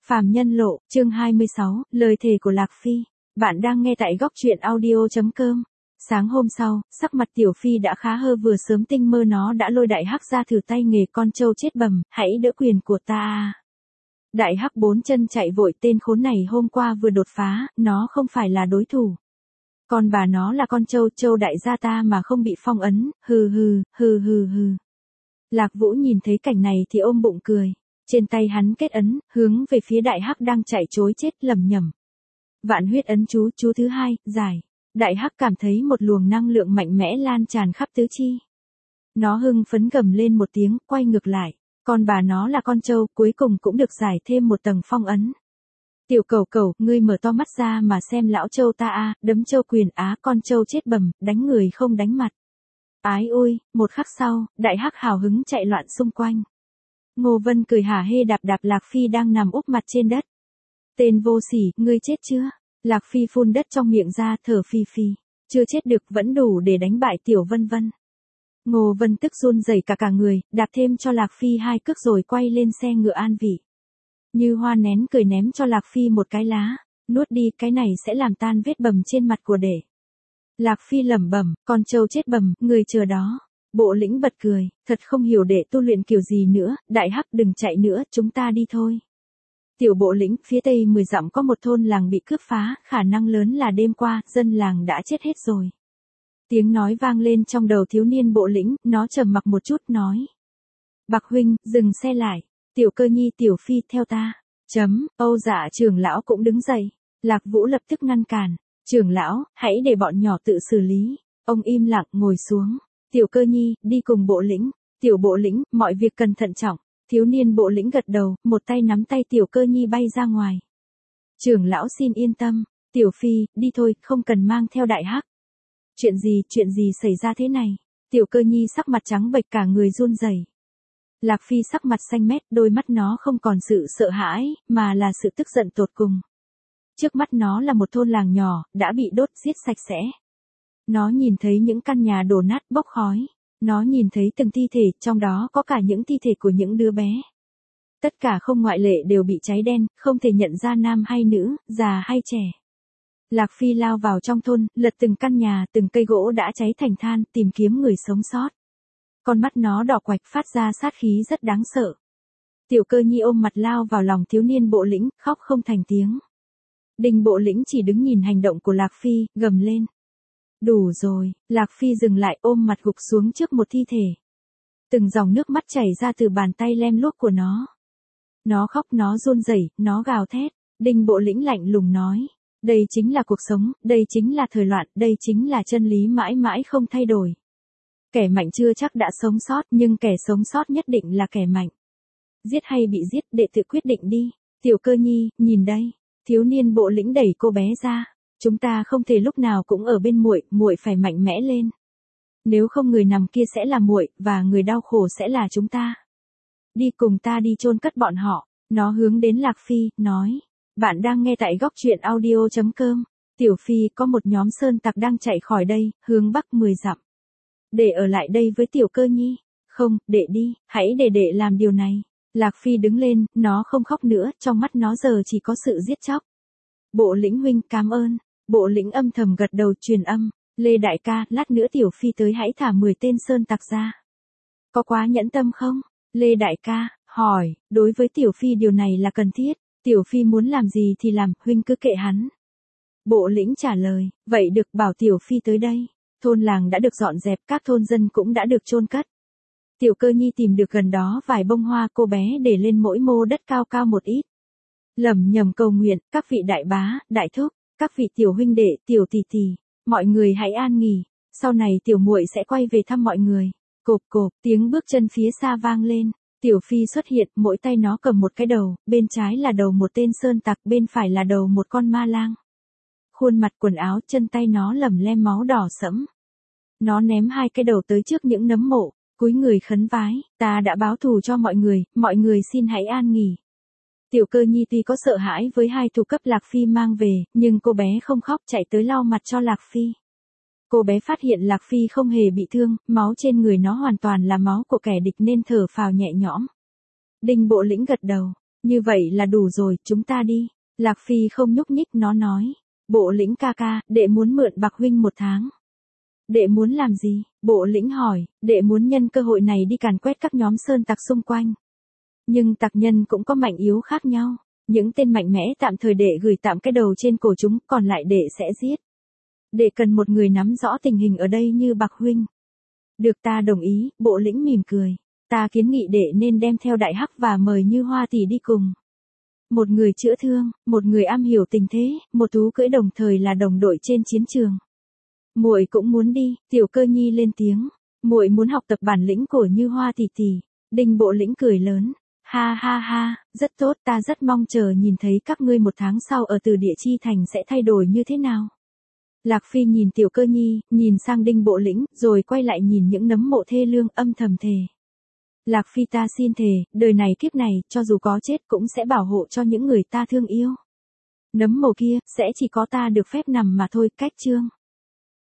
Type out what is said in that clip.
Phàm Nhân Lộ, chương 26, lời thề của Lạc Phi. Bạn đang nghe tại góc truyện audio.com. Sáng hôm sau, sắc mặt Tiểu Phi đã khá hơn, vừa sớm tinh mơ nó đã lôi Đại Hắc ra thử tay nghề con trâu chết bầm, hãy đỡ quyền của ta. Đại Hắc bốn chân chạy vội, tên khốn này hôm qua vừa đột phá, nó không phải là đối thủ. Còn bà nó là con trâu đại gia ta mà không bị phong ấn, hừ. Lạc Vũ nhìn thấy cảnh này thì ôm bụng cười. Trên tay hắn kết ấn, hướng về phía Đại Hắc đang chạy trối chết, lẩm nhẩm. Vạn huyết ấn chú thứ hai, giải. Đại Hắc cảm thấy một luồng năng lượng mạnh mẽ lan tràn khắp tứ chi. Nó hưng phấn gầm lên một tiếng, quay ngược lại. Còn bà nó là con trâu, cuối cùng cũng được giải thêm một tầng phong ấn. Tiểu Cẩu, ngươi mở to mắt ra mà xem lão trâu ta a, đấm trâu quyền á, con trâu chết bầm, đánh người không đánh mặt. Ái ôi, một khắc sau, Đại Hắc hào hứng chạy loạn xung quanh. Ngô Vân cười hả hê đạp Lạc Phi đang nằm úp mặt trên đất. Tên vô sỉ, ngươi chết chưa? Lạc Phi phun đất trong miệng ra, thở phì phì. Chưa chết được, vẫn đủ để đánh bại Tiểu Vân. Ngô Vân tức run rẩy cả người, đạp thêm cho Lạc Phi 2 cước rồi quay lên xe ngựa an vị. Như hoa nén cười ném cho Lạc Phi một cái lá. Nuốt đi, cái này sẽ làm tan vết bầm trên mặt của đệ. Lạc Phi lẩm bẩm, con trâu chết bầm, người chờ đó. Bộ lĩnh bật cười, thật không hiểu đệ tu luyện kiểu gì nữa, Đại Hắc đừng chạy nữa, chúng ta đi thôi. Tiểu Bộ lĩnh, phía tây 10 dặm có một thôn làng bị cướp phá, khả năng lớn là đêm qua, dân làng đã chết hết rồi. Tiếng nói vang lên trong đầu thiếu niên Bộ lĩnh, nó trầm mặc một chút nói. Bạc huynh, dừng xe lại, Tiểu Cơ Nhi, Tiểu Phi, theo ta. Âu Dạ trưởng lão cũng đứng dậy, Lạc Vũ lập tức ngăn cản. Trưởng lão, hãy để bọn nhỏ tự xử lý. Ông im lặng ngồi xuống. Tiểu Cơ Nhi, đi cùng Bộ lĩnh. Tiểu Bộ lĩnh, mọi việc cần thận trọng. Thiếu niên Bộ lĩnh gật đầu, một tay nắm tay Tiểu Cơ Nhi bay ra ngoài. Trưởng lão xin yên tâm. Tiểu Phi, đi thôi, không cần mang theo Đại Hắc. Chuyện gì xảy ra thế này? Tiểu Cơ Nhi sắc mặt trắng bệch, cả người run rẩy. Lạc Phi sắc mặt xanh mét, đôi mắt nó không còn sự sợ hãi, mà là sự tức giận tột cùng. Trước mắt nó là một thôn làng nhỏ, đã bị đốt giết sạch sẽ. Nó nhìn thấy những căn nhà đổ nát bốc khói. Nó nhìn thấy từng thi thể, trong đó có cả những thi thể của những đứa bé. Tất cả không ngoại lệ đều bị cháy đen, không thể nhận ra nam hay nữ, già hay trẻ. Lạc Phi lao vào trong thôn, lật từng căn nhà, từng cây gỗ đã cháy thành than, tìm kiếm người sống sót. Con mắt nó đỏ quạch, phát ra sát khí rất đáng sợ. Tiểu Cơ Nhi ôm mặt lao vào lòng thiếu niên Bộ lĩnh, khóc không thành tiếng. Đinh Bộ lĩnh chỉ đứng nhìn hành động của Lạc Phi, gầm lên. Đủ rồi, Lạc Phi dừng lại, ôm mặt gục xuống trước một thi thể. Từng dòng nước mắt chảy ra từ bàn tay lem luốc của nó. Nó khóc, nó run rẩy, nó gào thét. Đinh Bộ lĩnh lạnh lùng nói. Đây chính là cuộc sống, đây chính là thời loạn, đây chính là chân lý mãi mãi không thay đổi. Kẻ mạnh chưa chắc đã sống sót, nhưng kẻ sống sót nhất định là kẻ mạnh. Giết hay bị giết, đệ tự quyết định đi. Tiểu Cơ Nhi, nhìn đây. Thiếu niên Bộ lĩnh đẩy cô bé ra. Chúng ta không thể lúc nào cũng ở bên muội phải mạnh mẽ lên. Nếu không người nằm kia sẽ là muội, và người đau khổ sẽ là chúng ta. Đi cùng ta đi chôn cất bọn họ. Nó hướng đến Lạc Phi, nói. Bạn đang nghe tại góc truyện audio.com. Tiểu Phi, có một nhóm sơn tặc đang chạy khỏi đây, hướng bắc 10 dặm. Để ở lại đây với Tiểu Cơ Nhi. Không, đệ đi, hãy để đệ làm điều này. Lạc Phi đứng lên, nó không khóc nữa, trong mắt nó giờ chỉ có sự giết chóc. Bộ lĩnh huynh, cảm ơn. Bộ lĩnh âm thầm gật đầu, truyền âm. Lê đại ca, lát nữa Tiểu Phi tới hãy thả 10 tên sơn tặc ra. Có quá nhẫn tâm không? Lê đại ca, hỏi, đối với Tiểu Phi điều này là cần thiết. Tiểu Phi muốn làm gì thì làm, huynh cứ kệ hắn. Bộ lĩnh trả lời, vậy được, bảo Tiểu Phi tới đây. Thôn làng đã được dọn dẹp, các thôn dân cũng đã được chôn cất. Tiểu Cơ Nhi tìm được gần đó vài bông hoa, cô bé để lên mỗi mô đất cao một ít. Lẩm nhẩm cầu nguyện, các vị đại bá, đại thúc, các vị tiểu huynh đệ, tiểu tỷ tỷ, mọi người hãy an nghỉ, sau này tiểu muội sẽ quay về thăm mọi người. Cộp, tiếng bước chân phía xa vang lên, Tiểu Phi xuất hiện, mỗi tay nó cầm một cái đầu, bên trái là đầu một tên sơn tặc, bên phải là đầu một con ma lang. Khuôn mặt, quần áo, chân tay nó lẩm lem máu đỏ sẫm. Nó ném 2 cái đầu tới trước những nấm mộ, cúi người khấn vái, ta đã báo thù cho mọi người xin hãy an nghỉ. Tiểu Cơ Nhi tuy có sợ hãi với 2 thủ cấp Lạc Phi mang về, nhưng cô bé không khóc, chạy tới lau mặt cho Lạc Phi. Cô bé phát hiện Lạc Phi không hề bị thương, máu trên người nó hoàn toàn là máu của kẻ địch nên thở phào nhẹ nhõm. Đinh Bộ lĩnh gật đầu. Như vậy là đủ rồi, chúng ta đi. Lạc Phi không nhúc nhích, nó nói. Bộ lĩnh ca ca, đệ muốn mượn Bạc huynh 1 tháng. Đệ muốn làm gì? Bộ lĩnh hỏi, đệ muốn nhân cơ hội này đi càn quét các nhóm sơn tặc xung quanh. Nhưng tặc nhân cũng có mạnh yếu khác nhau. Những tên mạnh mẽ tạm thời đệ gửi tạm cái đầu trên cổ chúng, còn lại đệ sẽ giết. Đệ cần một người nắm rõ tình hình ở đây như Bạc huynh. Được, ta đồng ý, bộ lĩnh mỉm cười. Ta kiến nghị đệ nên đem theo Đại Hắc và mời Như Hoa tỷ đi cùng. Một người chữa thương, một người am hiểu tình thế, một thú cưỡi đồng thời là đồng đội trên chiến trường. Muội cũng muốn đi, Tiểu Cơ Nhi lên tiếng. Muội muốn học tập bản lĩnh của Như Hoa tỷ tỷ. Đinh Bộ Lĩnh cười lớn. Ha ha ha, rất tốt, ta rất mong chờ nhìn thấy các ngươi 1 tháng sau ở Từ Địa Chi Thành sẽ thay đổi như thế nào. Lạc Phi nhìn Tiểu Cơ Nhi, nhìn sang Đinh Bộ Lĩnh, rồi quay lại nhìn những nấm mộ thê lương, âm thầm thề. Lạc Phi, ta xin thề, đời này kiếp này, cho dù có chết cũng sẽ bảo hộ cho những người ta thương yêu. Nấm mộ kia, sẽ chỉ có ta được phép nằm mà thôi. Cách chương